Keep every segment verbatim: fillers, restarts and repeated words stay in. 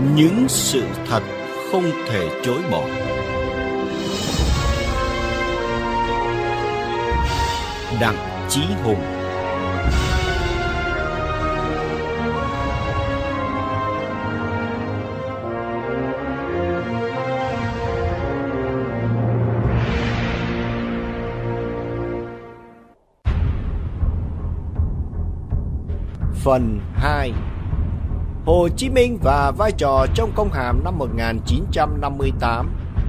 Những sự thật không thể chối bỏ. Đặng Chí Hùng. Phần hai. Hồ Chí Minh và vai trò trong công hàm năm một nghìn chín trăm năm mươi tám.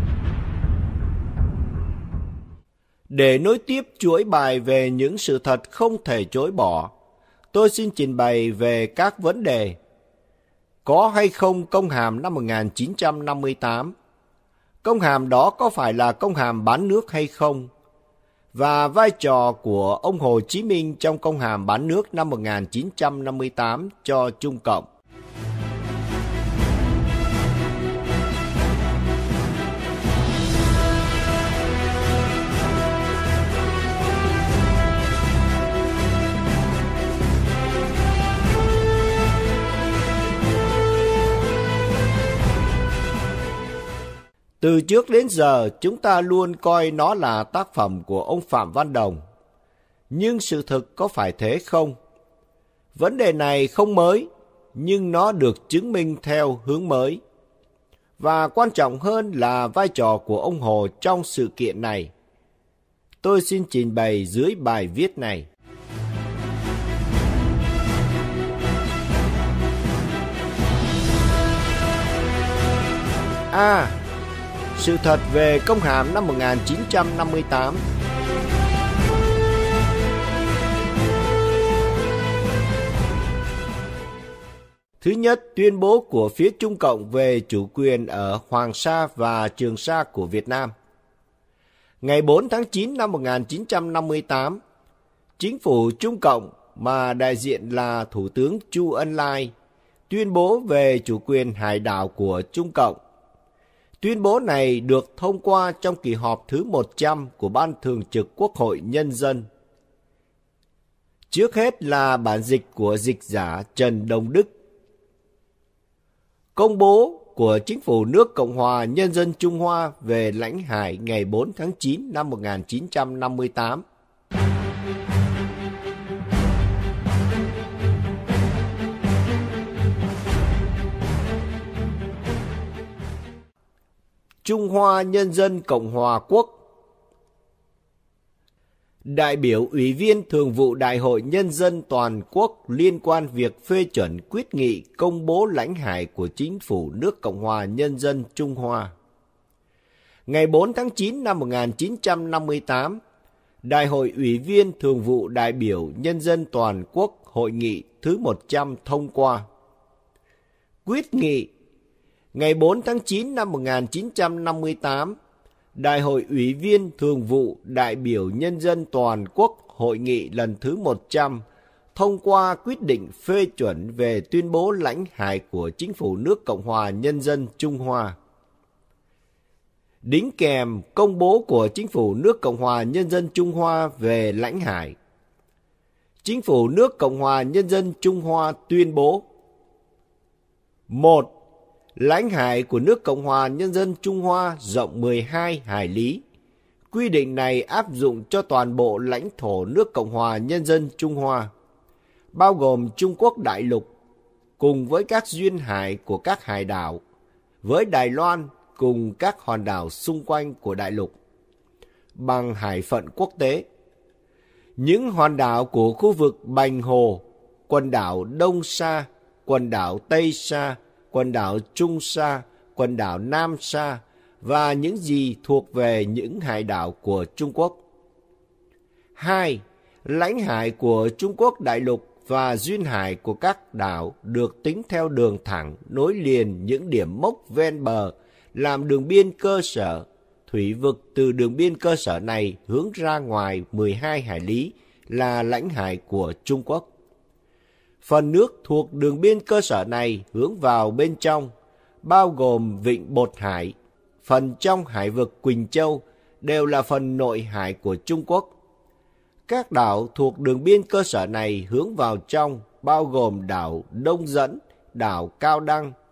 Để nối tiếp chuỗi bài về những sự thật không thể chối bỏ, tôi xin trình bày về các vấn đề: có hay không công hàm năm một nghìn chín trăm năm mươi tám? Công hàm đó có phải là công hàm bán nước hay không? Và vai trò của ông Hồ Chí Minh trong công hàm bán nước năm một nghìn chín trăm năm mươi tám cho Trung Cộng. Từ trước đến giờ, chúng ta luôn coi nó là tác phẩm của ông Phạm Văn Đồng. Nhưng sự thực có phải thế không? Vấn đề này không mới, nhưng nó được chứng minh theo hướng mới. Và quan trọng hơn là vai trò của ông Hồ trong sự kiện này. Tôi xin trình bày dưới bài viết này. A. Sự thật về công hàm năm một nghìn chín trăm năm mươi tám. Thứ nhất, tuyên bố của phía Trung Cộng về chủ quyền ở Hoàng Sa và Trường Sa của Việt Nam. Ngày bốn tháng chín năm một nghìn chín trăm năm mươi tám, chính phủ Trung Cộng mà đại diện là Thủ tướng Chu Ân Lai tuyên bố về chủ quyền hải đảo của Trung Cộng. Tuyên bố này được thông qua trong kỳ họp thứ một trăm của Ban Thường trực Quốc hội Nhân dân. Trước hết là bản dịch của dịch giả Trần Đồng Đức. Công bố của Chính phủ nước Cộng hòa Nhân dân Trung Hoa về lãnh hải ngày bốn tháng chín năm một nghìn chín trăm năm mươi tám. Trung Hoa Nhân dân Cộng hòa Quốc. Đại biểu Ủy viên Thường vụ Đại hội Nhân dân Toàn quốc liên quan việc phê chuẩn quyết nghị công bố lãnh hải của Chính phủ nước Cộng hòa Nhân dân Trung Hoa. Ngày bốn tháng chín năm một nghìn chín trăm năm mươi tám, Đại hội Ủy viên Thường vụ Đại biểu Nhân dân Toàn quốc hội nghị thứ một trăm thông qua. Quyết nghị. Ngày bốn tháng chín năm một nghìn chín trăm năm mươi tám, Đại hội Ủy viên Thường vụ Đại biểu Nhân dân Toàn quốc hội nghị lần thứ một trăm thông qua quyết định phê chuẩn về tuyên bố lãnh hải của Chính phủ nước Cộng hòa Nhân dân Trung Hoa. Đính kèm công bố của Chính phủ nước Cộng hòa Nhân dân Trung Hoa về lãnh hải. Chính phủ nước Cộng hòa Nhân dân Trung Hoa tuyên bố: một. Lãnh hải của nước Cộng hòa Nhân dân Trung Hoa rộng mười hai hải lý. Quy định này áp dụng cho toàn bộ lãnh thổ nước Cộng hòa Nhân dân Trung Hoa, bao gồm Trung Quốc đại lục, cùng với các duyên hải của các hải đảo, với Đài Loan cùng các hòn đảo xung quanh của đại lục, bằng hải phận quốc tế. Những hòn đảo của khu vực Bành Hồ, quần đảo Đông Sa, quần đảo Tây Sa, quần đảo Trung Sa, quần đảo Nam Sa và những gì thuộc về những hải đảo của Trung Quốc. hai. Lãnh hải của Trung Quốc đại lục và duyên hải của các đảo được tính theo đường thẳng nối liền những điểm mốc ven bờ làm đường biên cơ sở. Thủy vực từ đường biên cơ sở này hướng ra ngoài mười hai hải lý là lãnh hải của Trung Quốc. Phần nước thuộc đường biên cơ sở này hướng vào bên trong, bao gồm vịnh Bột Hải, phần trong hải vực Quỳnh Châu, đều là phần nội hải của Trung Quốc. Các đảo thuộc đường biên cơ sở này hướng vào trong, bao gồm đảo Đông Dẫn, đảo Cao Đăng,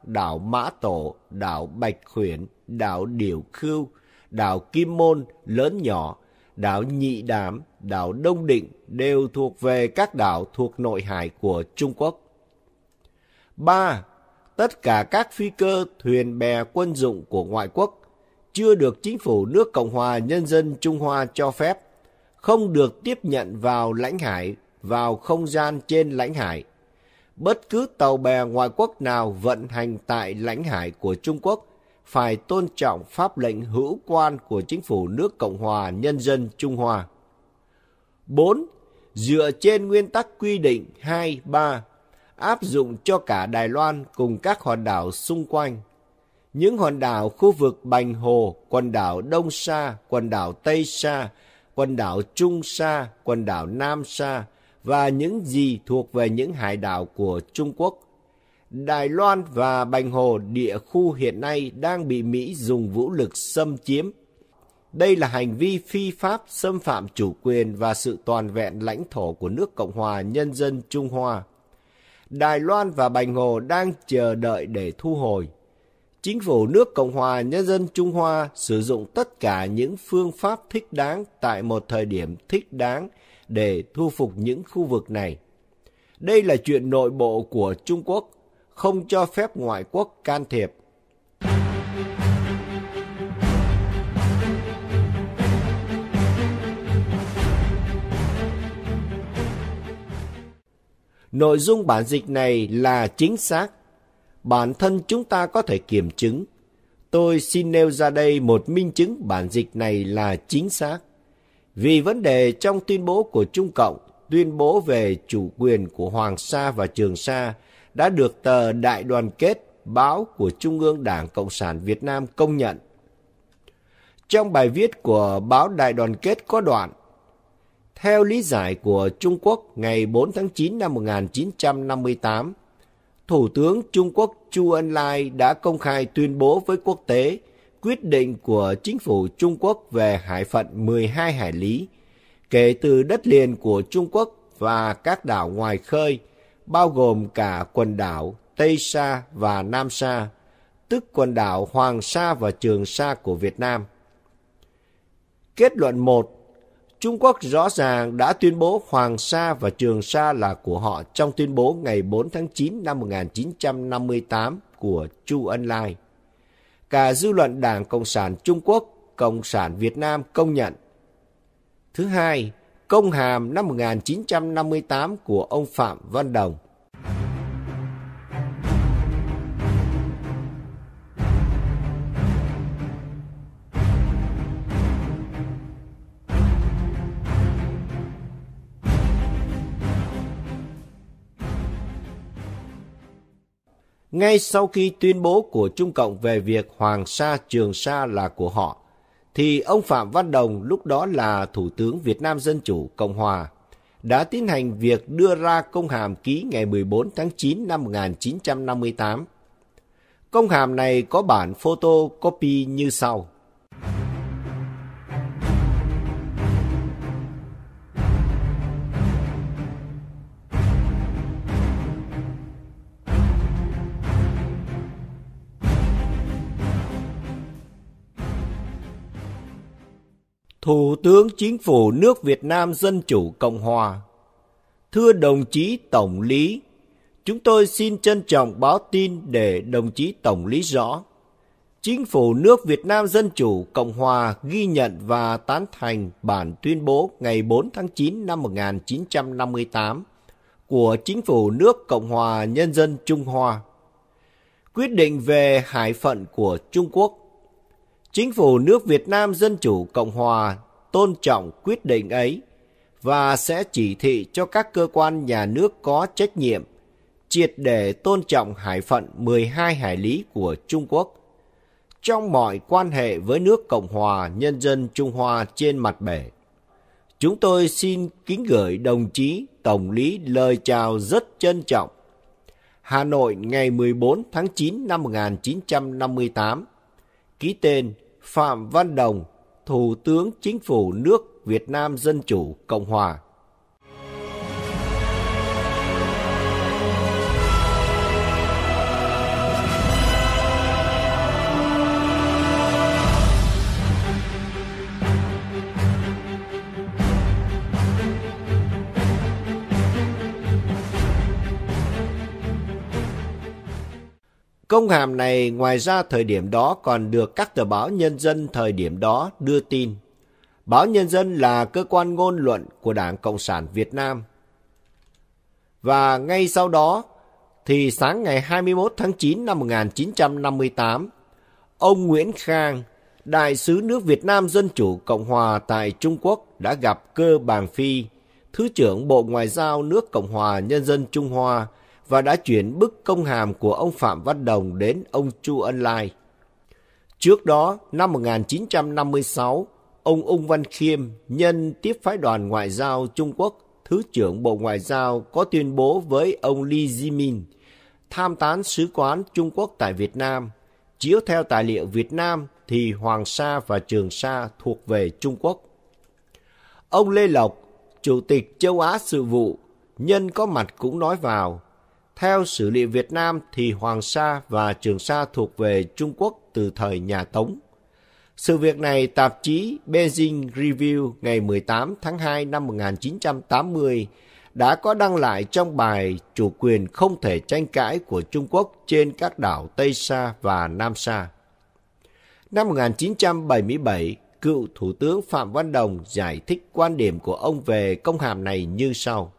đảo Mã Tổ, đảo Bạch Khuyển, đảo Điểu Khưu, đảo Kim Môn lớn nhỏ, đảo Nhị Đàm, đảo Đông Định đều thuộc về các đảo thuộc nội hải của Trung Quốc. ba. Tất cả các phi cơ, thuyền bè quân dụng của ngoại quốc chưa được chính phủ nước Cộng hòa Nhân dân Trung Hoa cho phép, không được tiếp nhận vào lãnh hải, vào không gian trên lãnh hải. Bất cứ tàu bè ngoại quốc nào vận hành tại lãnh hải của Trung Quốc phải tôn trọng pháp lệnh hữu quan của chính phủ nước Cộng hòa Nhân dân Trung Hoa. bốn. Dựa trên nguyên tắc quy định hai, ba, áp dụng cho cả Đài Loan cùng các hòn đảo xung quanh. Những hòn đảo khu vực Bành Hồ, quần đảo Đông Sa, quần đảo Tây Sa, quần đảo Trung Sa, quần đảo Nam Sa và những gì thuộc về những hải đảo của Trung Quốc. Đài Loan và Bành Hồ địa khu hiện nay đang bị Mỹ dùng vũ lực xâm chiếm. Đây là hành vi phi pháp xâm phạm chủ quyền và sự toàn vẹn lãnh thổ của nước Cộng hòa Nhân dân Trung Hoa. Đài Loan và Bành Hồ đang chờ đợi để thu hồi. Chính phủ nước Cộng hòa Nhân dân Trung Hoa sử dụng tất cả những phương pháp thích đáng tại một thời điểm thích đáng để thu phục những khu vực này. Đây là chuyện nội bộ của Trung Quốc, không cho phép ngoại quốc can thiệp. Nội dung bản dịch này là chính xác. Bản thân chúng ta có thể kiểm chứng. Tôi xin nêu ra đây một minh chứng bản dịch này là chính xác. Vì vấn đề trong tuyên bố của Trung Cộng, tuyên bố về chủ quyền của Hoàng Sa và Trường Sa đã được tờ Đại Đoàn Kết, báo của Trung ương Đảng Cộng sản Việt Nam công nhận. Trong bài viết của báo Đại Đoàn Kết có đoạn: theo lý giải của Trung Quốc ngày bốn tháng chín năm một nghìn chín trăm năm mươi tám, Thủ tướng Trung Quốc Chu Ân Lai đã công khai tuyên bố với quốc tế quyết định của chính phủ Trung Quốc về hải phận mười hai hải lý, kể từ đất liền của Trung Quốc và các đảo ngoài khơi, bao gồm cả quần đảo Tây Sa và Nam Sa, tức quần đảo Hoàng Sa và Trường Sa của Việt Nam. Kết luận một. Trung Quốc rõ ràng đã tuyên bố Hoàng Sa và Trường Sa là của họ trong tuyên bố ngày bốn tháng chín năm một nghìn chín trăm năm mươi tám của Chu Ân Lai. Cả dư luận Đảng Cộng sản Trung Quốc, Cộng sản Việt Nam công nhận. Thứ hai, công hàm năm một nghìn chín trăm năm mươi tám của ông Phạm Văn Đồng. Ngay sau khi tuyên bố của Trung Cộng về việc Hoàng Sa, Trường Sa là của họ, thì ông Phạm Văn Đồng, lúc đó là Thủ tướng Việt Nam Dân Chủ Cộng Hòa, đã tiến hành việc đưa ra công hàm ký ngày mười bốn tháng chín năm một nghìn chín trăm năm mươi tám. Công hàm này có bản photocopy như sau. Thủ tướng Chính phủ nước Việt Nam Dân Chủ Cộng Hòa. Thưa đồng chí Tổng lý, chúng tôi xin trân trọng báo tin để đồng chí Tổng lý rõ. Chính phủ nước Việt Nam Dân Chủ Cộng Hòa ghi nhận và tán thành bản tuyên bố ngày bốn tháng chín năm một nghìn chín trăm năm mươi tám của Chính phủ nước Cộng Hòa Nhân dân Trung Hoa. Quyết định về hải phận của Trung Quốc. Chính phủ nước Việt Nam Dân Chủ Cộng Hòa tôn trọng quyết định ấy và sẽ chỉ thị cho các cơ quan nhà nước có trách nhiệm triệt để tôn trọng hải phận mười hai hải lý của Trung Quốc trong mọi quan hệ với nước Cộng Hòa Nhân dân Trung Hoa trên mặt bể. Chúng tôi xin kính gửi đồng chí Tổng lý lời chào rất trân trọng. Hà Nội ngày mười bốn tháng chín năm một nghìn chín trăm năm mươi tám. Ký tên Phạm Văn Đồng, Thủ tướng Chính phủ nước Việt Nam Dân Chủ Cộng Hòa. Công hàm này ngoài ra thời điểm đó còn được các tờ báo Nhân dân thời điểm đó đưa tin. Báo Nhân dân là cơ quan ngôn luận của Đảng Cộng sản Việt Nam. Và ngay sau đó, thì sáng ngày hai mươi mốt tháng chín năm một nghìn chín trăm năm mươi tám, ông Nguyễn Khang, đại sứ nước Việt Nam Dân Chủ Cộng Hòa tại Trung Quốc đã gặp Cơ Bàng Phi, Thứ trưởng Bộ Ngoại giao nước Cộng hòa Nhân dân Trung Hoa, và đã chuyển bức công hàm của ông Phạm Văn Đồng đến ông Chu Ân Lai. Trước đó, năm một nghìn chín trăm năm mươi sáu, ông Ung Văn Khiêm nhân tiếp phái đoàn ngoại giao Trung Quốc, Thứ trưởng Bộ Ngoại giao có tuyên bố với ông Li Zimin, tham tán sứ quán Trung Quốc tại Việt Nam. Chiếu theo tài liệu Việt Nam thì Hoàng Sa và Trường Sa thuộc về Trung Quốc. Ông Lê Lộc, Chủ tịch Châu Á Sự vụ, nhân có mặt cũng nói vào, theo sử liệu Việt Nam thì Hoàng Sa và Trường Sa thuộc về Trung Quốc từ thời nhà Tống. Sự việc này tạp chí Beijing Review ngày mười tám tháng hai năm một nghìn chín trăm tám mươi đã có đăng lại trong bài Chủ quyền không thể tranh cãi của Trung Quốc trên các đảo Tây Sa và Nam Sa. Năm một nghìn chín trăm bảy mươi bảy, cựu Thủ tướng Phạm Văn Đồng giải thích quan điểm của ông về công hàm này như sau.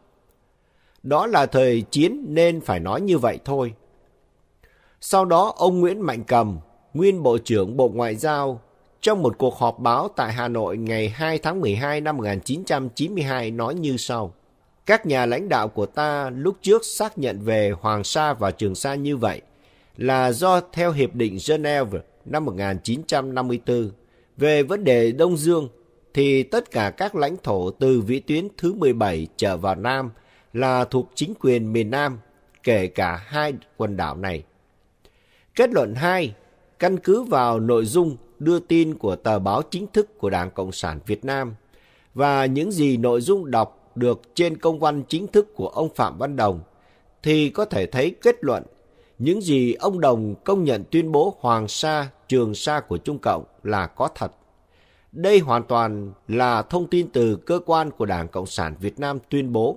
Đó là thời chiến nên phải nói như vậy thôi. Sau đó ông Nguyễn Mạnh Cầm, nguyên Bộ trưởng Bộ Ngoại giao, trong một cuộc họp báo tại Hà Nội ngày hai tháng mười hai năm một nghìn chín trăm chín mươi hai nói như sau. Các nhà lãnh đạo của ta lúc trước xác nhận về Hoàng Sa và Trường Sa như vậy là do theo Hiệp định Geneva năm một nghìn chín trăm năm mươi tư về vấn đề Đông Dương thì tất cả các lãnh thổ từ vĩ tuyến thứ mười bảy trở vào Nam là thuộc chính quyền miền Nam, kể cả hai quần đảo này. Kết luận hai, căn cứ vào nội dung đưa tin của tờ báo chính thức của Đảng Cộng sản Việt Nam và những gì nội dung đọc được trên công văn chính thức của ông Phạm Văn Đồng, thì có thể thấy kết luận những gì ông Đồng công nhận tuyên bố Hoàng Sa, Trường Sa của Trung Cộng là có thật. Đây hoàn toàn là thông tin từ cơ quan của Đảng Cộng sản Việt Nam tuyên bố.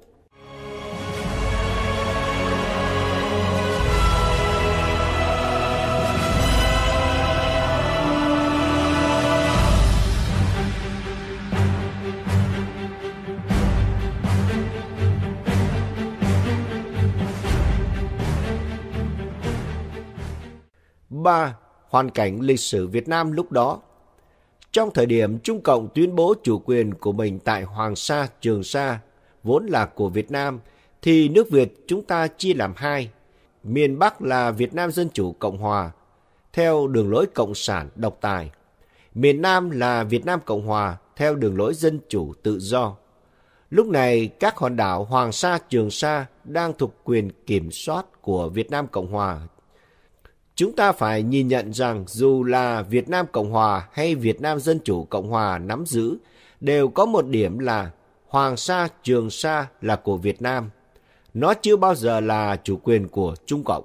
ba. Hoàn cảnh lịch sử Việt Nam lúc đó. Trong thời điểm Trung Cộng tuyên bố chủ quyền của mình tại Hoàng Sa, Trường Sa, vốn là của Việt Nam, thì nước Việt chúng ta chia làm hai. Miền Bắc là Việt Nam Dân Chủ Cộng Hòa, theo đường lối Cộng sản độc tài. Miền Nam là Việt Nam Cộng Hòa, theo đường lối Dân Chủ tự do. Lúc này, các hòn đảo Hoàng Sa, Trường Sa đang thuộc quyền kiểm soát của Việt Nam Cộng Hòa. Chúng ta phải nhìn nhận rằng dù là Việt Nam Cộng Hòa hay Việt Nam Dân Chủ Cộng Hòa nắm giữ, đều có một điểm là Hoàng Sa, Trường Sa là của Việt Nam. Nó chưa bao giờ là chủ quyền của Trung Cộng.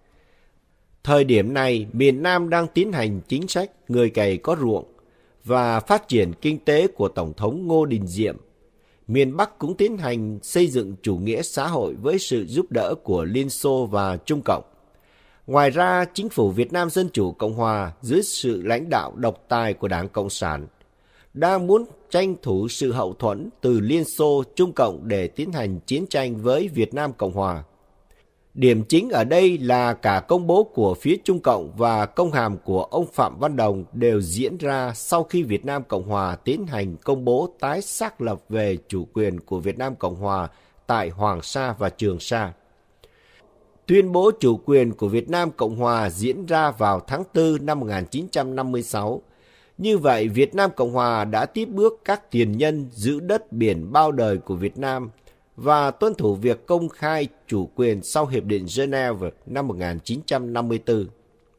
Thời điểm này, miền Nam đang tiến hành chính sách người cày có ruộng và phát triển kinh tế của Tổng thống Ngô Đình Diệm. Miền Bắc cũng tiến hành xây dựng chủ nghĩa xã hội với sự giúp đỡ của Liên Xô và Trung Cộng. Ngoài ra, chính phủ Việt Nam Dân Chủ Cộng Hòa dưới sự lãnh đạo độc tài của Đảng Cộng sản đang muốn tranh thủ sự hậu thuẫn từ Liên Xô, Trung Cộng để tiến hành chiến tranh với Việt Nam Cộng Hòa. Điểm chính ở đây là cả công bố của phía Trung Cộng và công hàm của ông Phạm Văn Đồng đều diễn ra sau khi Việt Nam Cộng Hòa tiến hành công bố tái xác lập về chủ quyền của Việt Nam Cộng Hòa tại Hoàng Sa và Trường Sa. Tuyên bố chủ quyền của Việt Nam Cộng Hòa diễn ra vào tháng tư năm một nghìn chín trăm năm mươi sáu. Như vậy, Việt Nam Cộng Hòa đã tiếp bước các tiền nhân giữ đất biển bao đời của Việt Nam và tuân thủ việc công khai chủ quyền sau Hiệp định Geneva năm một nghìn chín trăm năm mươi tư.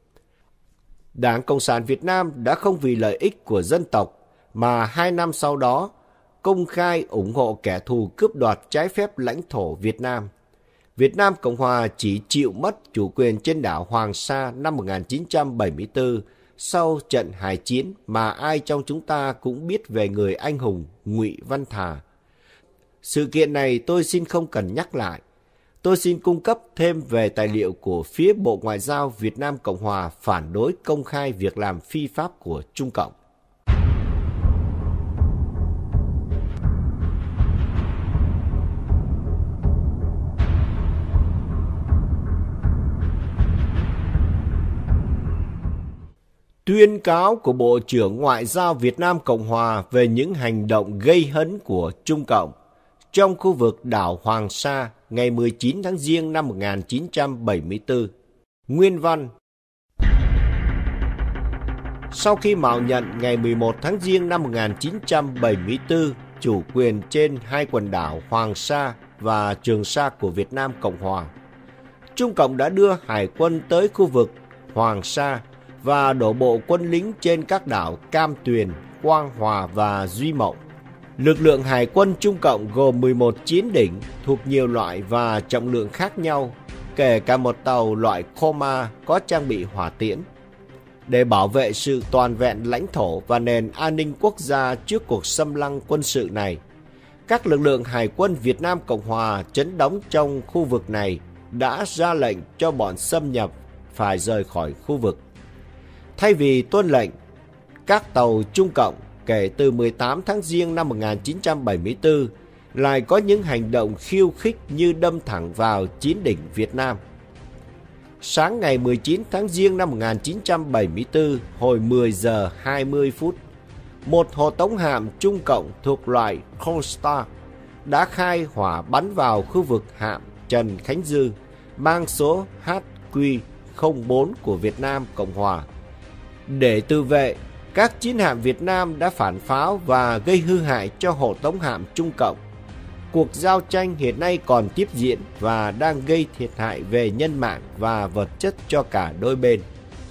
Đảng Cộng sản Việt Nam đã không vì lợi ích của dân tộc mà hai năm sau đó công khai ủng hộ kẻ thù cướp đoạt trái phép lãnh thổ Việt Nam. Việt Nam Cộng Hòa chỉ chịu mất chủ quyền trên đảo Hoàng Sa năm một nghìn chín trăm bảy mươi tư sau trận hải chiến mà ai trong chúng ta cũng biết về người anh hùng Ngụy Văn Thà. Sự kiện này tôi xin không cần nhắc lại. tôi xin cung cấp thêm về tài liệu của phía Bộ Ngoại giao Việt Nam Cộng Hòa phản đối công khai việc làm phi pháp của Trung Cộng. Tuyên cáo của Bộ trưởng Ngoại giao Việt Nam Cộng Hòa về những hành động gây hấn của Trung Cộng trong khu vực đảo Hoàng Sa ngày mười chín tháng Giêng năm một nghìn chín trăm bảy mươi tư. Nguyên văn: Sau khi mạo nhận ngày mười một tháng Giêng năm một nghìn chín trăm bảy mươi tư chủ quyền trên hai quần đảo Hoàng Sa và Trường Sa của Việt Nam Cộng Hòa, Trung Cộng đã đưa hải quân tới khu vực Hoàng Sa và đổ bộ quân lính trên các đảo Cam Tuyền, Quang Hòa và Duy Mộng. Lực lượng hải quân Trung Cộng gồm mười một chiến đỉnh thuộc nhiều loại và trọng lượng khác nhau, kể cả một tàu loại Koma có trang bị hỏa tiễn. Để bảo vệ sự toàn vẹn lãnh thổ và nền an ninh quốc gia trước cuộc xâm lăng quân sự này, các lực lượng hải quân Việt Nam Cộng Hòa trấn đóng trong khu vực này đã ra lệnh cho bọn xâm nhập phải rời khỏi khu vực. Thay vì tuân lệnh, các tàu Trung Cộng kể từ mười tám tháng Giêng năm một nghìn chín trăm bảy mươi tư lại có những hành động khiêu khích như đâm thẳng vào chiến đỉnh Việt Nam. Sáng ngày mười chín tháng Giêng năm một nghìn chín trăm bảy mươi tư, hồi mười giờ hai mươi phút, một hộ tống hạm Trung Cộng thuộc loại Costa đã khai hỏa bắn vào khu vực hạm Trần Khánh Dư mang số H Q không bốn của Việt Nam Cộng Hòa. Để tự vệ, các chiến hạm Việt Nam đã phản pháo và gây hư hại cho hộ tống hạm Trung Cộng. Cuộc giao tranh hiện nay còn tiếp diễn và đang gây thiệt hại về nhân mạng và vật chất cho cả đôi bên.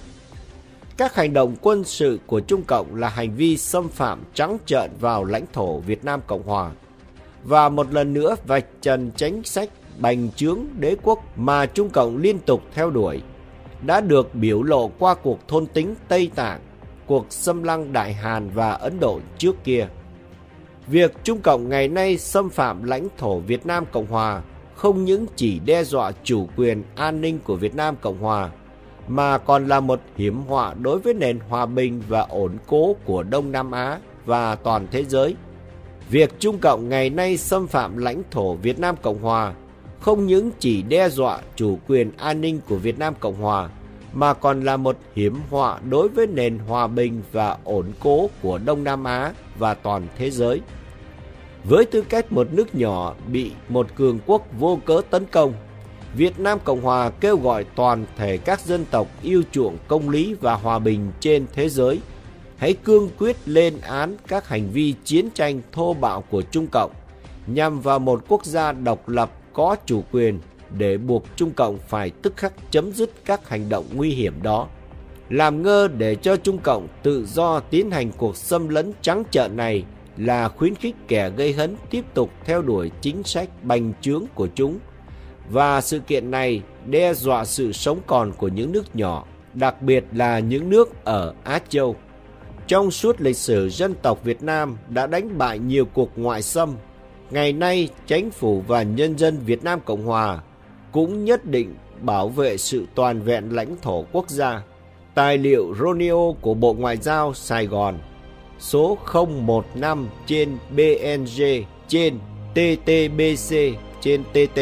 Các hành động quân sự của Trung Cộng là hành vi xâm phạm trắng trợn vào lãnh thổ Việt Nam Cộng Hòa và một lần nữa vạch trần chính sách bành trướng đế quốc mà Trung Cộng liên tục theo đuổi, đã được biểu lộ qua cuộc thôn tính Tây Tạng, cuộc xâm lăng Đại Hàn và Ấn Độ trước kia. Việc Trung Cộng ngày nay xâm phạm lãnh thổ Việt Nam Cộng Hòa không những chỉ đe dọa chủ quyền an ninh của Việt Nam Cộng Hòa, mà còn là một hiểm họa đối với nền hòa bình và ổn cố của Đông Nam Á và toàn thế giới. Việc Trung Cộng ngày nay xâm phạm lãnh thổ Việt Nam Cộng Hòa không những chỉ đe dọa chủ quyền an ninh của Việt Nam Cộng Hòa, mà còn là một hiểm họa đối với nền hòa bình và ổn cố của Đông Nam Á và toàn thế giới. Với tư cách một nước nhỏ bị một cường quốc vô cớ tấn công, Việt Nam Cộng Hòa kêu gọi toàn thể các dân tộc yêu chuộng công lý và hòa bình trên thế giới hãy cương quyết lên án các hành vi chiến tranh thô bạo của Trung Cộng nhằm vào một quốc gia độc lập có chủ quyền, để buộc Trung Cộng phải tức khắc chấm dứt các hành động nguy hiểm đó, làm ngơ để cho Trung Cộng tự do tiến hành cuộc xâm lấn trắng trợn này là khuyến khích kẻ gây hấn tiếp tục theo đuổi chính sách bành trướng của chúng, và sự kiện này đe dọa sự sống còn của những nước nhỏ, đặc biệt là những nước ở Á Châu. Trong suốt lịch sử, dân tộc Việt Nam đã đánh bại nhiều cuộc ngoại xâm. Ngày nay, chính phủ và nhân dân Việt Nam Cộng Hòa cũng nhất định bảo vệ sự toàn vẹn lãnh thổ quốc gia. Tài liệu Roneo của Bộ Ngoại giao Sài Gòn, số không một năm trên B N G trên T T B C trên T T.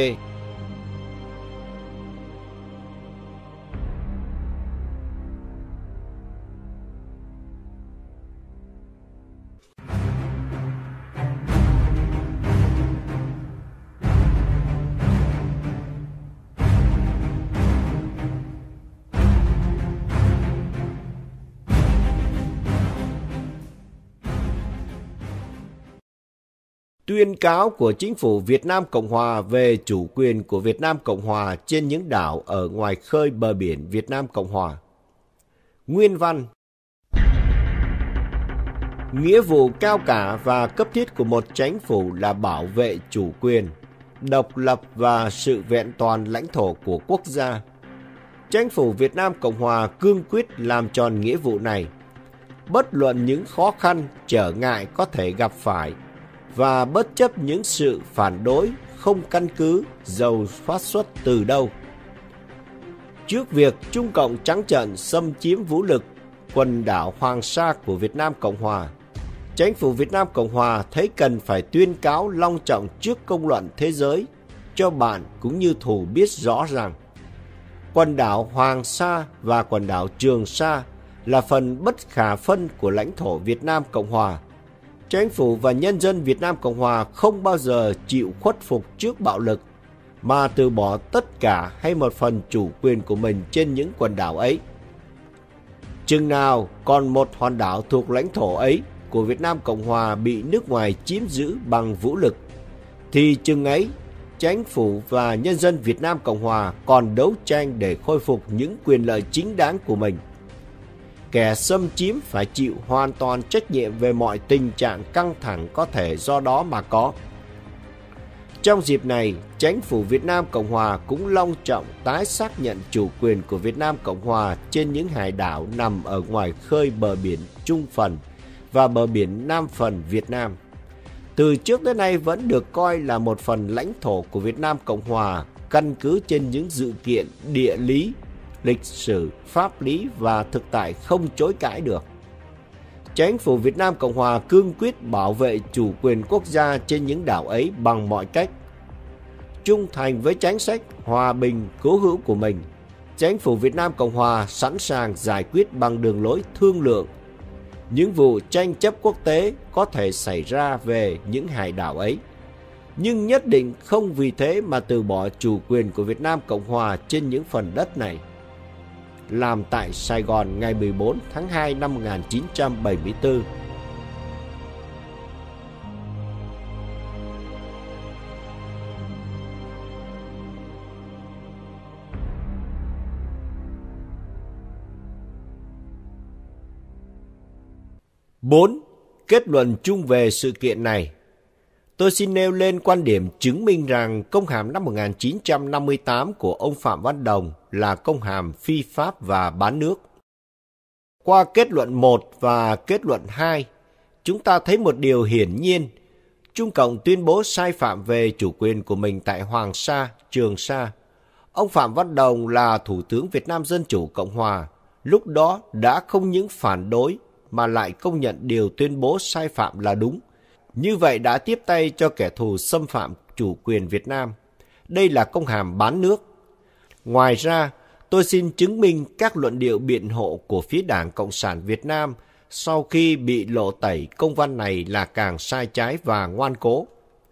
Tuyên cáo của Chính phủ Việt Nam Cộng Hòa về chủ quyền của Việt Nam Cộng Hòa trên những đảo ở ngoài khơi bờ biển Việt Nam Cộng Hòa. Nguyên văn: Nghĩa vụ cao cả và cấp thiết của một chính phủ là bảo vệ chủ quyền, độc lập và sự vẹn toàn lãnh thổ của quốc gia. Chính phủ Việt Nam Cộng Hòa cương quyết làm tròn nghĩa vụ này, bất luận những khó khăn, trở ngại có thể gặp phải, và bất chấp những sự phản đối không căn cứ dầu phát xuất từ đâu. Trước việc Trung Cộng trắng trợn xâm chiếm vũ lực quần đảo Hoàng Sa của Việt Nam Cộng Hòa, Chính phủ Việt Nam Cộng Hòa thấy cần phải tuyên cáo long trọng trước công luận thế giới cho bạn cũng như thù biết rõ rằng quần đảo Hoàng Sa và quần đảo Trường Sa là phần bất khả phân của lãnh thổ Việt Nam Cộng Hòa. Chính phủ và nhân dân Việt Nam Cộng Hòa không bao giờ chịu khuất phục trước bạo lực, mà từ bỏ tất cả hay một phần chủ quyền của mình trên những quần đảo ấy. Chừng nào còn một hòn đảo thuộc lãnh thổ ấy của Việt Nam Cộng Hòa bị nước ngoài chiếm giữ bằng vũ lực, thì chừng ấy Chính phủ và nhân dân Việt Nam Cộng Hòa còn đấu tranh để khôi phục những quyền lợi chính đáng của mình. Kẻ xâm chiếm phải chịu hoàn toàn trách nhiệm về mọi tình trạng căng thẳng có thể do đó mà có. Trong dịp này, Chính phủ Việt Nam Cộng Hòa cũng long trọng tái xác nhận chủ quyền của Việt Nam Cộng Hòa trên những hải đảo nằm ở ngoài khơi bờ biển Trung phần và bờ biển Nam phần Việt Nam. Từ trước tới nay vẫn được coi là một phần lãnh thổ của Việt Nam Cộng Hòa, căn cứ trên những dự kiện địa lý, lịch sử, pháp lý và thực tại không chối cãi được. Chính phủ Việt Nam Cộng Hòa cương quyết bảo vệ chủ quyền quốc gia trên những đảo ấy bằng mọi cách. Trung thành với chính sách hòa bình cố hữu của mình, Chính phủ Việt Nam Cộng Hòa sẵn sàng giải quyết bằng đường lối thương lượng những vụ tranh chấp quốc tế có thể xảy ra về những hải đảo ấy, nhưng nhất định không vì thế mà từ bỏ chủ quyền của Việt Nam Cộng Hòa trên những phần đất này. Làm tại Sài Gòn ngày mười bốn tháng hai năm một nghìn chín trăm bảy mươi tư. bốn. Kết luận chung về sự kiện này. Tôi xin nêu lên quan điểm chứng minh rằng công hàm năm một nghìn chín trăm năm mươi tám của ông Phạm Văn Đồng là công hàm phi pháp và bán nước. Qua kết luận một và kết luận hai, chúng ta thấy một điều hiển nhiên. Trung Cộng tuyên bố sai phạm về chủ quyền của mình tại Hoàng Sa, Trường Sa. Ông Phạm Văn Đồng là Thủ tướng Việt Nam Dân Chủ Cộng Hòa, lúc đó đã không những phản đối mà lại công nhận điều tuyên bố sai phạm là đúng. Như vậy đã tiếp tay cho kẻ thù xâm phạm chủ quyền Việt Nam. Đây là công hàm bán nước. Ngoài ra, tôi xin chứng minh các luận điệu biện hộ của phía Đảng Cộng sản Việt Nam sau khi bị lộ tẩy công văn này là càng sai trái và ngoan cố.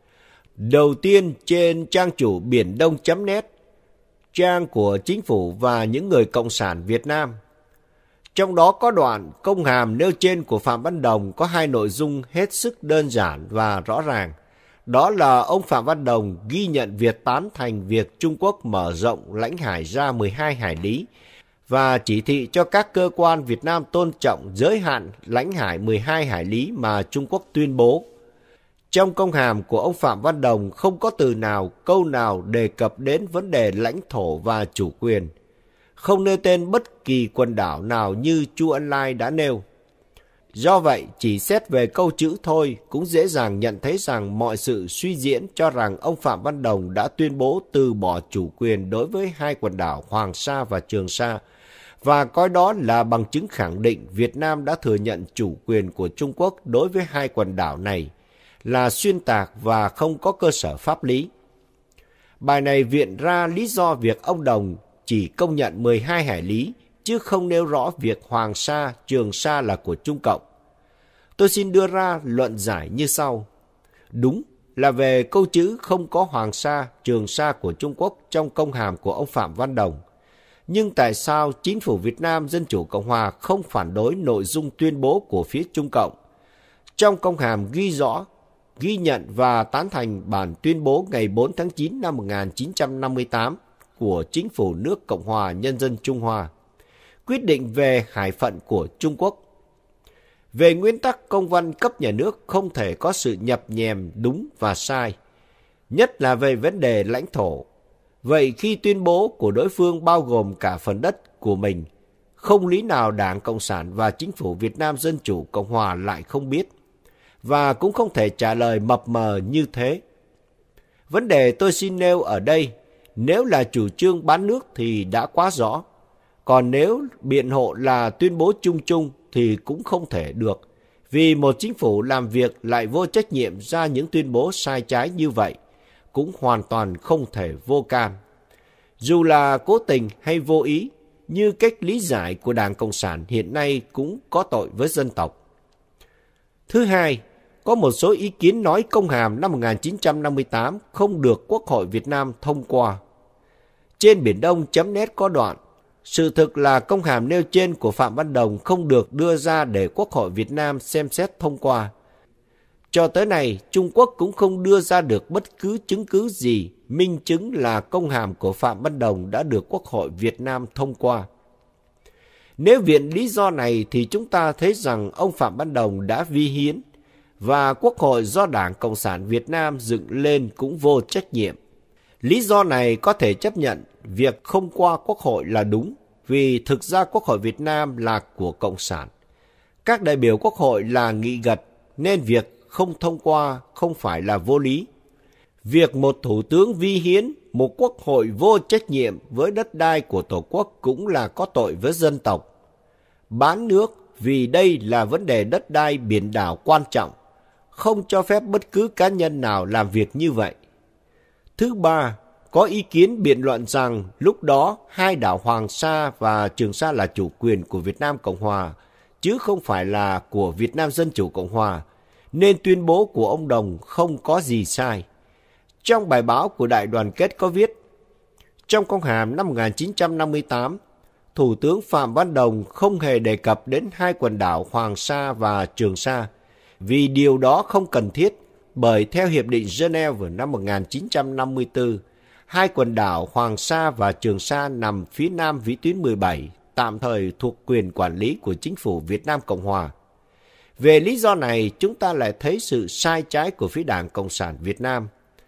Đầu tiên, trên trang chủ biển đông chấm net, trang của chính phủ và những người Cộng sản Việt Nam. Trong đó có đoạn công hàm nêu trên của Phạm Văn Đồng có hai nội dung hết sức đơn giản và rõ ràng. Đó là ông Phạm Văn Đồng ghi nhận việc tán thành việc Trung Quốc mở rộng lãnh hải ra mười hai hải lý và chỉ thị cho các cơ quan Việt Nam tôn trọng giới hạn lãnh hải mười hai hải lý mà Trung Quốc tuyên bố. Trong công hàm của ông Phạm Văn Đồng không có từ nào, câu nào đề cập đến vấn đề lãnh thổ và chủ quyền. Không nêu tên bất kỳ quần đảo nào như Chu Ân Lai đã nêu. Do vậy, chỉ xét về câu chữ thôi cũng dễ dàng nhận thấy rằng mọi sự suy diễn cho rằng ông Phạm Văn Đồng đã tuyên bố từ bỏ chủ quyền đối với hai quần đảo Hoàng Sa và Trường Sa và coi đó là bằng chứng khẳng định Việt Nam đã thừa nhận chủ quyền của Trung Quốc đối với hai quần đảo này là xuyên tạc và không có cơ sở pháp lý. Bài này viện ra lý do việc ông Đồng chỉ công nhận mười hai hải lý, chứ không nêu rõ việc Hoàng Sa, Trường Sa là của Trung Cộng. Tôi xin đưa ra luận giải như sau. Đúng là về câu chữ không có Hoàng Sa, Trường Sa của Trung Quốc trong công hàm của ông Phạm Văn Đồng. Nhưng tại sao chính phủ Việt Nam Dân Chủ Cộng Hòa không phản đối nội dung tuyên bố của phía Trung Cộng? Trong công hàm ghi rõ, ghi nhận và tán thành bản tuyên bố ngày bốn tháng chín năm một nghìn chín trăm năm mươi tám của chính phủ nước Cộng hòa Nhân dân Trung Hoa, quyết định về hải phận của Trung Quốc. Về nguyên tắc, công văn cấp nhà nước không thể có sự nhập nhèm đúng và sai, nhất là về vấn đề lãnh thổ. Vậy khi tuyên bố của đối phương bao gồm cả phần đất của mình, không lý nào Đảng Cộng sản và chính phủ Việt Nam Dân Chủ Cộng Hòa lại không biết. và cũng không thể trả lời mập mờ như thế. Vấn đề tôi xin nêu ở đây, nếu là chủ trương bán nước thì đã quá rõ. Còn nếu biện hộ là tuyên bố chung chung thì cũng không thể được, vì một chính phủ làm việc lại vô trách nhiệm ra những tuyên bố sai trái như vậy, cũng hoàn toàn không thể vô can. Dù là cố tình hay vô ý, như cách lý giải của Đảng Cộng sản hiện nay cũng có tội với dân tộc. Thứ hai, có một số ý kiến nói công hàm năm một nghìn chín trăm năm mươi tám không được Quốc hội Việt Nam thông qua. Trên Biển Đông chấm net có đoạn, sự thực là công hàm nêu trên của Phạm Văn Đồng không được đưa ra để Quốc hội Việt Nam xem xét thông qua. Cho tới nay, Trung Quốc cũng không đưa ra được bất cứ chứng cứ gì minh chứng là công hàm của Phạm Văn Đồng đã được Quốc hội Việt Nam thông qua. Nếu viện lý do này thì chúng ta thấy rằng ông Phạm Văn Đồng đã vi hiến và Quốc hội do Đảng Cộng sản Việt Nam dựng lên cũng vô trách nhiệm. Lý do này có thể chấp nhận việc không qua Quốc hội là đúng, vì thực ra Quốc hội Việt Nam là của Cộng sản. Các đại biểu Quốc hội là nghị gật, nên việc không thông qua không phải là vô lý. Việc một thủ tướng vi hiến, một quốc hội vô trách nhiệm với đất đai của Tổ quốc cũng là có tội với dân tộc. Bán nước vì đây là vấn đề đất đai biển đảo quan trọng, không cho phép bất cứ cá nhân nào làm việc như vậy. Thứ ba, có ý kiến biện luận rằng lúc đó hai đảo Hoàng Sa và Trường Sa là chủ quyền của Việt Nam Cộng Hòa, chứ không phải là của Việt Nam Dân Chủ Cộng Hòa, nên tuyên bố của ông Đồng không có gì sai. Trong bài báo của Đại đoàn kết có viết, trong công hàm năm một nghìn chín trăm năm mươi tám, Thủ tướng Phạm Văn Đồng không hề đề cập đến hai quần đảo Hoàng Sa và Trường Sa, vì điều đó không cần thiết, bởi theo Hiệp định Geneva năm một nghìn chín trăm năm mươi tư, hai quần đảo Hoàng Sa và Trường Sa nằm phía nam vĩ tuyến mười bảy, tạm thời thuộc quyền quản lý của chính phủ Việt Nam Cộng Hòa. Về lý do này, chúng ta lại thấy sự sai trái của phía Đảng Cộng sản Việt Nam.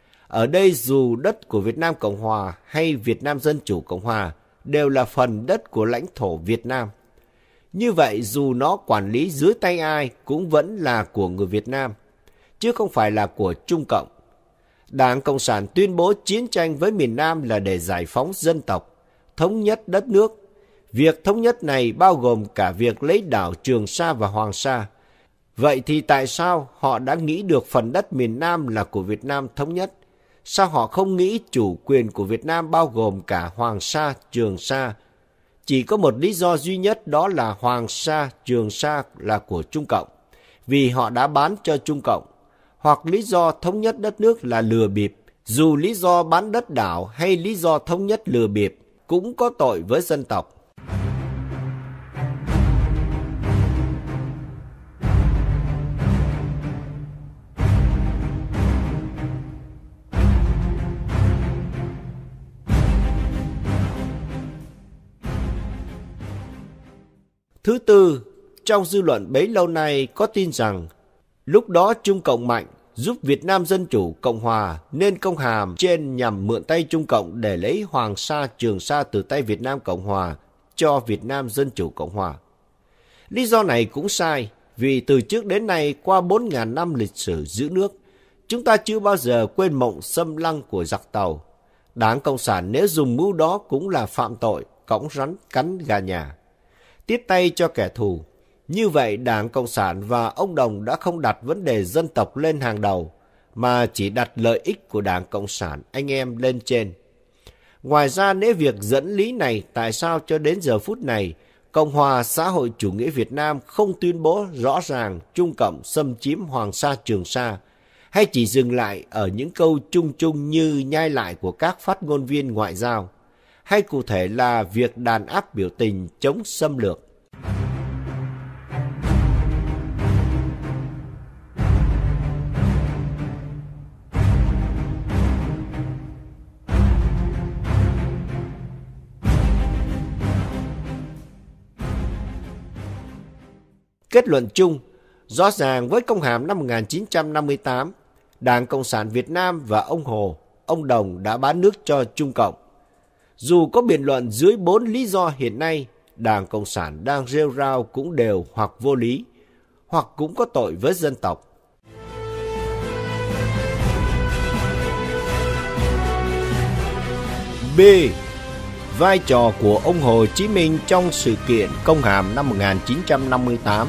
Ở đây dù đất của Việt Nam Cộng Hòa hay Việt Nam Dân Chủ Cộng Hòa đều là phần đất của lãnh thổ Việt Nam. Như vậy dù nó quản lý dưới tay ai cũng vẫn là của người Việt Nam, chứ không phải là của Trung Cộng. Đảng Cộng sản tuyên bố chiến tranh với miền Nam là để giải phóng dân tộc, thống nhất đất nước. Việc thống nhất này bao gồm cả việc lấy đảo Trường Sa và Hoàng Sa. Vậy thì tại sao họ đã nghĩ được phần đất miền Nam là của Việt Nam thống nhất? Sao họ không nghĩ chủ quyền của Việt Nam bao gồm cả Hoàng Sa, Trường Sa? Chỉ có một lý do duy nhất, đó là Hoàng Sa, Trường Sa là của Trung Cộng, vì họ đã bán cho Trung Cộng. Hoặc lý do thống nhất đất nước là lừa bịp. Dù lý do bán đất đảo hay lý do thống nhất lừa bịp cũng có tội với dân tộc. Thứ tư, trong dư luận bấy lâu nay có tin rằng lúc đó Trung Cộng mạnh giúp Việt Nam Dân Chủ Cộng Hòa nên công hàm trên nhằm mượn tay Trung Cộng để lấy Hoàng Sa, Trường Sa từ tay Việt Nam Cộng Hòa cho Việt Nam Dân Chủ Cộng Hòa. Lý do này cũng sai, vì từ trước đến nay qua bốn nghìn năm lịch sử giữ nước, chúng ta chưa bao giờ quên mộng xâm lăng của giặc Tàu. Đảng Cộng sản nếu dùng mưu đó cũng là phạm tội, cõng rắn cắn gà nhà, tiếp tay cho kẻ thù. Như vậy Đảng Cộng sản và ông Đồng đã không đặt vấn đề dân tộc lên hàng đầu, mà chỉ đặt lợi ích của Đảng Cộng sản anh em lên trên. Ngoài ra, nếu việc dẫn lý này, tại sao cho đến giờ phút này Cộng hòa xã hội chủ nghĩa Việt Nam không tuyên bố rõ ràng Trung Cộng xâm chiếm Hoàng Sa, Trường Sa, hay chỉ dừng lại ở những câu chung chung như nhai lại của các phát ngôn viên ngoại giao, hay cụ thể là việc đàn áp biểu tình chống xâm lược. Kết luận chung, rõ ràng với công hàm năm một nghìn chín trăm năm mươi tám, Đảng Cộng sản Việt Nam và ông Hồ, ông Đồng đã bán nước cho Trung Cộng. Dù có biện luận dưới bốn lý do hiện nay, Đảng Cộng sản đang rêu rao cũng đều hoặc vô lý, hoặc cũng có tội với dân tộc. B. Vai trò của ông Hồ Chí Minh trong sự kiện công hàm năm một nghìn chín trăm năm mươi tám.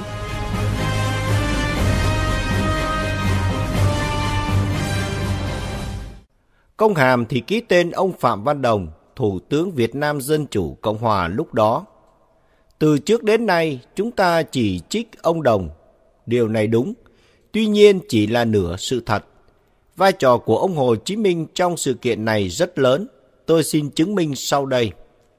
Công hàm thì ký tên ông Phạm Văn Đồng, Thủ tướng Việt Nam Dân Chủ Cộng Hòa lúc đó. Từ trước đến nay, chúng ta chỉ trích ông Đồng. Điều này đúng, tuy nhiên chỉ là nửa sự thật. Vai trò của ông Hồ Chí Minh trong sự kiện này rất lớn. Tôi xin chứng minh sau đây.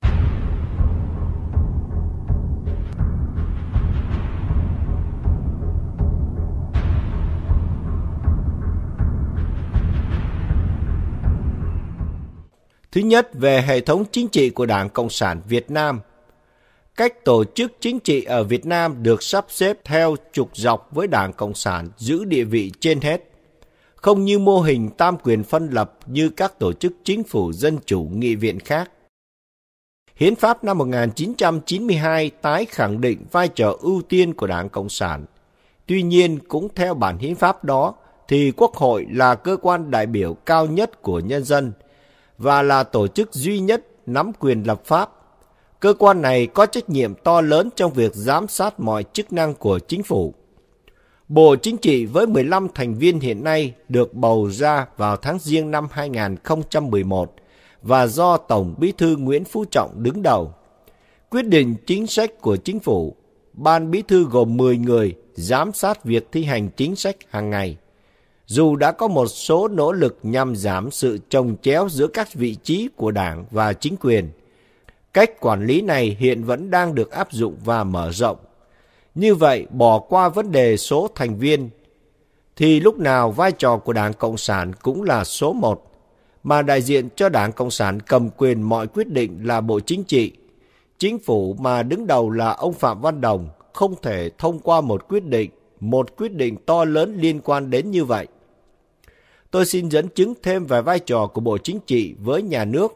Thứ nhất, về hệ thống chính trị của Đảng Cộng sản Việt Nam. Cách tổ chức chính trị ở Việt Nam được sắp xếp theo trục dọc với Đảng Cộng sản giữ địa vị trên hết. Không như mô hình tam quyền phân lập như các tổ chức chính phủ dân chủ nghị viện khác. Hiến pháp năm một nghìn chín trăm chín mươi hai tái khẳng định vai trò ưu tiên của Đảng Cộng sản. Tuy nhiên, cũng theo bản hiến pháp đó, thì Quốc hội là cơ quan đại biểu cao nhất của nhân dân và là tổ chức duy nhất nắm quyền lập pháp. Cơ quan này có trách nhiệm to lớn trong việc giám sát mọi chức năng của chính phủ. Bộ Chính trị với mười lăm thành viên hiện nay được bầu ra vào tháng Giêng năm hai nghìn không trăm mười một và do Tổng Bí thư Nguyễn Phú Trọng đứng đầu. Quyết định chính sách của chính phủ, Ban Bí thư gồm mười người giám sát việc thi hành chính sách hàng ngày. Dù đã có một số nỗ lực nhằm giảm sự chồng chéo giữa các vị trí của Đảng và chính quyền, cách quản lý này hiện vẫn đang được áp dụng và mở rộng. Như vậy, bỏ qua vấn đề số thành viên, thì lúc nào vai trò của Đảng Cộng sản cũng là số một, mà đại diện cho Đảng Cộng sản cầm quyền mọi quyết định là Bộ Chính trị. Chính phủ mà đứng đầu là ông Phạm Văn Đồng không thể thông qua một quyết định, một quyết định to lớn liên quan đến như vậy. Tôi xin dẫn chứng thêm về vai trò của Bộ Chính trị với nhà nước.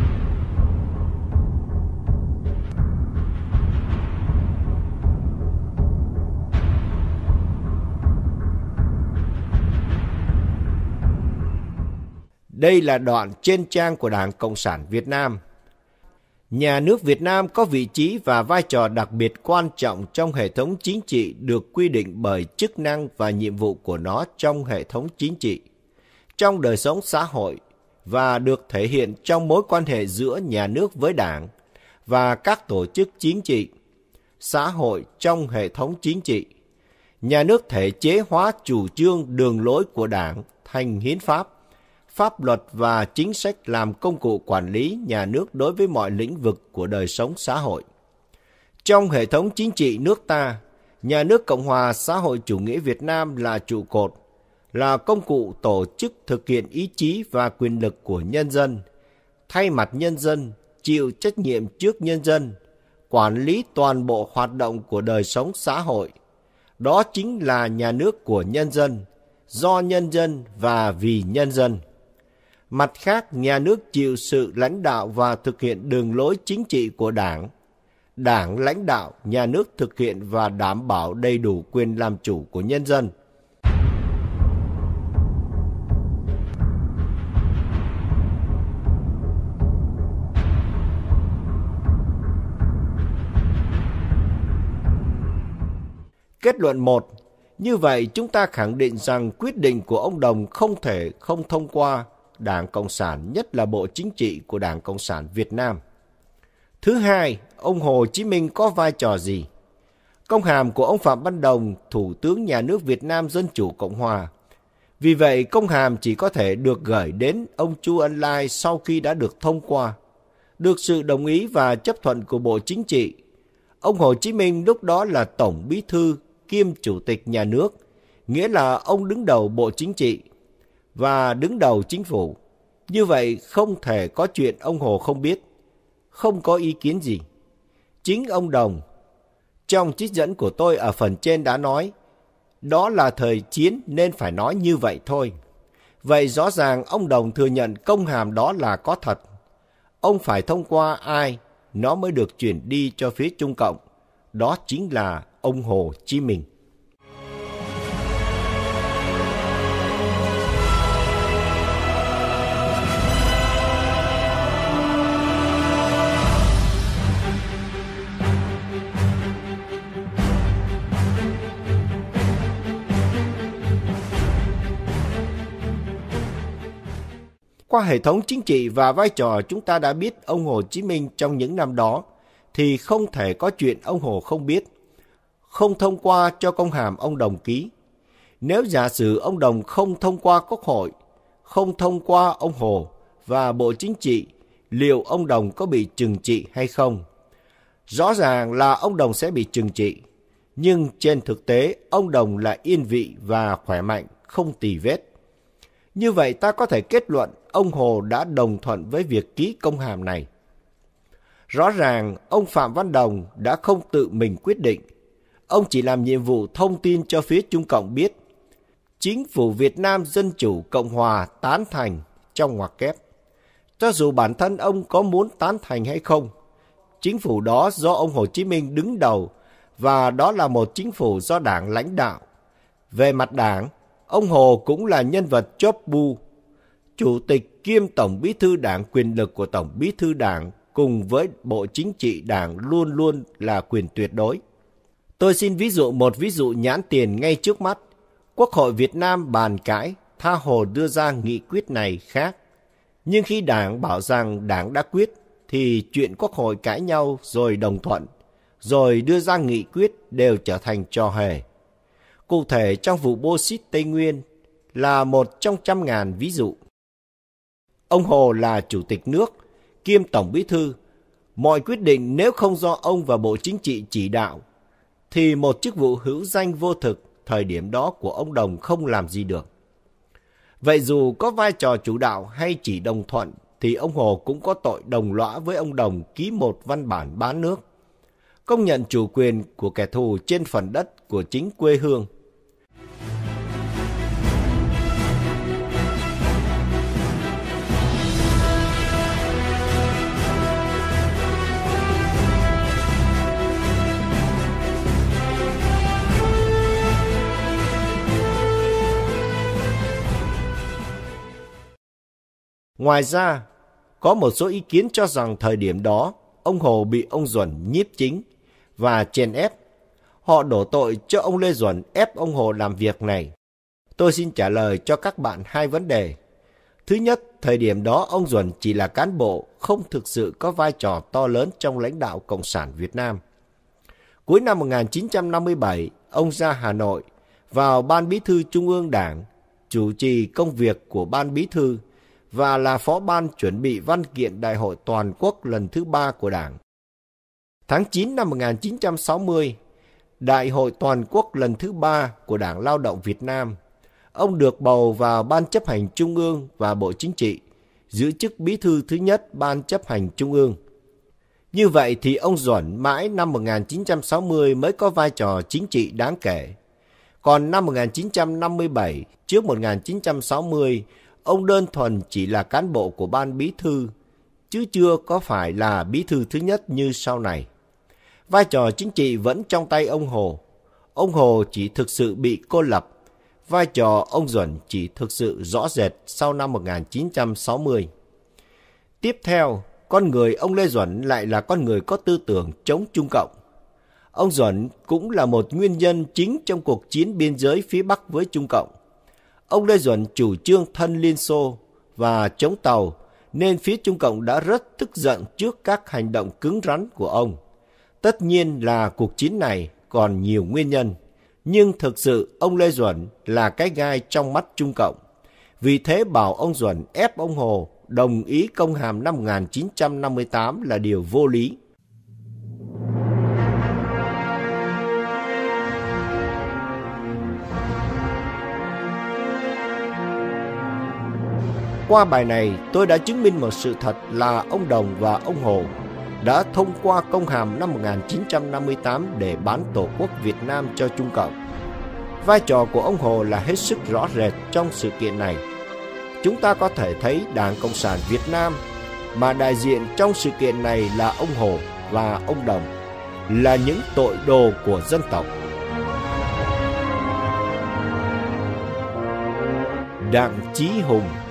Đây là đoạn trên trang của Đảng Cộng sản Việt Nam. Nhà nước Việt Nam có vị trí và vai trò đặc biệt quan trọng trong hệ thống chính trị được quy định bởi chức năng và nhiệm vụ của nó trong hệ thống chính trị, trong đời sống xã hội và được thể hiện trong mối quan hệ giữa nhà nước với Đảng và các tổ chức chính trị, xã hội trong hệ thống chính trị. Nhà nước thể chế hóa chủ trương đường lối của Đảng thành hiến pháp, pháp luật và chính sách làm công cụ quản lý nhà nước đối với mọi lĩnh vực của đời sống xã hội. Trong hệ thống chính trị nước ta, nhà nước Cộng hòa xã hội chủ nghĩa Việt Nam là trụ cột, là công cụ tổ chức thực hiện ý chí và quyền lực của nhân dân, thay mặt nhân dân, chịu trách nhiệm trước nhân dân, quản lý toàn bộ hoạt động của đời sống xã hội. Đó chính là nhà nước của nhân dân, do nhân dân và vì nhân dân. Mặt khác, nhà nước chịu sự lãnh đạo và thực hiện đường lối chính trị của Đảng. Đảng lãnh đạo, nhà nước thực hiện và đảm bảo đầy đủ quyền làm chủ của nhân dân. Kết luận một. Như vậy, chúng ta khẳng định rằng quyết định của ông Đồng không thể không thông qua Đảng Cộng sản, nhất là Bộ Chính trị của Đảng Cộng sản Việt Nam. Thứ hai, ông Hồ Chí Minh có vai trò gì? Công hàm của ông Phạm Văn Đồng, Thủ tướng Nhà nước Việt Nam Dân Chủ Cộng Hòa. Vì vậy, công hàm chỉ có thể được gửi đến ông Chu Ân Lai sau khi đã được thông qua, được sự đồng ý và chấp thuận của Bộ Chính trị. Ông Hồ Chí Minh lúc đó là Tổng Bí thư kiêm Chủ tịch Nhà nước, nghĩa là ông đứng đầu Bộ Chính trị và đứng đầu chính phủ. Như vậy không thể có chuyện ông Hồ không biết, không có ý kiến gì. Chính ông Đồng, trong trích dẫn của tôi ở phần trên đã nói, đó là thời chiến nên phải nói như vậy thôi. Vậy rõ ràng ông Đồng thừa nhận công hàm đó là có thật. Ông phải thông qua ai, nó mới được chuyển đi cho phía Trung Cộng. Đó chính là ông Hồ Chí Minh. Qua hệ thống chính trị và vai trò chúng ta đã biết ông Hồ Chí Minh trong những năm đó, thì không thể có chuyện ông Hồ không biết, không thông qua cho công hàm ông Đồng ký. Nếu giả sử ông Đồng không thông qua Quốc hội, không thông qua ông Hồ và Bộ Chính trị, liệu ông Đồng có bị trừng trị hay không? Rõ ràng là ông Đồng sẽ bị trừng trị, nhưng trên thực tế ông Đồng là yên vị và khỏe mạnh, không tì vết. Như vậy ta có thể kết luận ông Hồ đã đồng thuận với việc ký công hàm này. Rõ ràng ông Phạm Văn Đồng đã không tự mình quyết định. Ông chỉ làm nhiệm vụ thông tin cho phía Trung Cộng biết Chính phủ Việt Nam Dân Chủ Cộng Hòa tán thành trong ngoặc kép. Cho dù bản thân ông có muốn tán thành hay không, chính phủ đó do ông Hồ Chí Minh đứng đầu và đó là một chính phủ do Đảng lãnh đạo. Về mặt Đảng, ông Hồ cũng là nhân vật chóp bu, chủ tịch kiêm tổng bí thư Đảng, quyền lực của tổng bí thư Đảng cùng với Bộ Chính trị Đảng luôn luôn là quyền tuyệt đối. Tôi xin ví dụ một ví dụ nhãn tiền ngay trước mắt. Quốc hội Việt Nam bàn cãi, tha hồ đưa ra nghị quyết này khác. Nhưng khi Đảng bảo rằng Đảng đã quyết, thì chuyện Quốc hội cãi nhau rồi đồng thuận, rồi đưa ra nghị quyết đều trở thành trò hề. Cụ thể trong vụ bô xít Tây Nguyên là một trong trăm ngàn ví dụ. Ông Hồ là Chủ tịch nước, kiêm Tổng bí thư. Mọi quyết định nếu không do ông và Bộ Chính trị chỉ đạo, thì một chức vụ hữu danh vô thực thời điểm đó của ông Đồng không làm gì được. Vậy dù có vai trò chủ đạo hay chỉ đồng thuận, thì ông Hồ cũng có tội đồng lõa với ông Đồng ký một văn bản bán nước, công nhận chủ quyền của kẻ thù trên phần đất của chính quê hương. Ngoài ra, có một số ý kiến cho rằng thời điểm đó, ông Hồ bị ông Duẩn nhiếp chính và chèn ép. Họ đổ tội cho ông Lê Duẩn ép ông Hồ làm việc này. Tôi xin trả lời cho các bạn hai vấn đề. Thứ nhất, thời điểm đó ông Duẩn chỉ là cán bộ, không thực sự có vai trò to lớn trong lãnh đạo Cộng sản Việt Nam. Cuối năm một nghìn chín trăm năm mươi bảy, ông ra Hà Nội, vào Ban Bí thư Trung ương Đảng, chủ trì công việc của Ban Bí thư, và là phó ban chuẩn bị văn kiện Đại hội Toàn quốc lần thứ ba của Đảng. Tháng chín năm một nghìn chín trăm sáu mươi, Đại hội Toàn quốc lần thứ ba của Đảng Lao động Việt Nam, ông được bầu vào Ban chấp hành Trung ương và Bộ Chính trị, giữ chức bí thư thứ nhất Ban chấp hành Trung ương. Như vậy thì ông Duẩn mãi năm một nghìn chín trăm sáu mươi mới có vai trò chính trị đáng kể. Còn năm một nghìn chín trăm năm mươi bảy, trước một nghìn chín trăm sáu mươi, ông đơn thuần chỉ là cán bộ của Ban Bí thư, chứ chưa có phải là bí thư thứ nhất như sau này. Vai trò chính trị vẫn trong tay ông Hồ. Ông Hồ chỉ thực sự bị cô lập. Vai trò ông Duẩn chỉ thực sự rõ rệt sau năm một nghìn chín trăm sáu mươi. Tiếp theo, con người ông Lê Duẩn lại là con người có tư tưởng chống Trung Cộng. Ông Duẩn cũng là một nguyên nhân chính trong cuộc chiến biên giới phía Bắc với Trung Cộng. Ông Lê Duẩn chủ trương thân Liên Xô và chống Tàu, nên phía Trung Cộng đã rất tức giận trước các hành động cứng rắn của ông. Tất nhiên là cuộc chiến này còn nhiều nguyên nhân, nhưng thực sự ông Lê Duẩn là cái gai trong mắt Trung Cộng. Vì thế bảo ông Duẩn ép ông Hồ đồng ý công hàm năm một nghìn chín trăm năm mươi tám là điều vô lý. Qua bài này, tôi đã chứng minh một sự thật là ông Đồng và ông Hồ đã thông qua công hàm năm một nghìn chín trăm năm mươi tám để bán Tổ quốc Việt Nam cho Trung Cộng. Vai trò của ông Hồ là hết sức rõ rệt trong sự kiện này. Chúng ta có thể thấy Đảng Cộng sản Việt Nam mà đại diện trong sự kiện này là ông Hồ và ông Đồng, là những tội đồ của dân tộc. Đặng Chí Hùng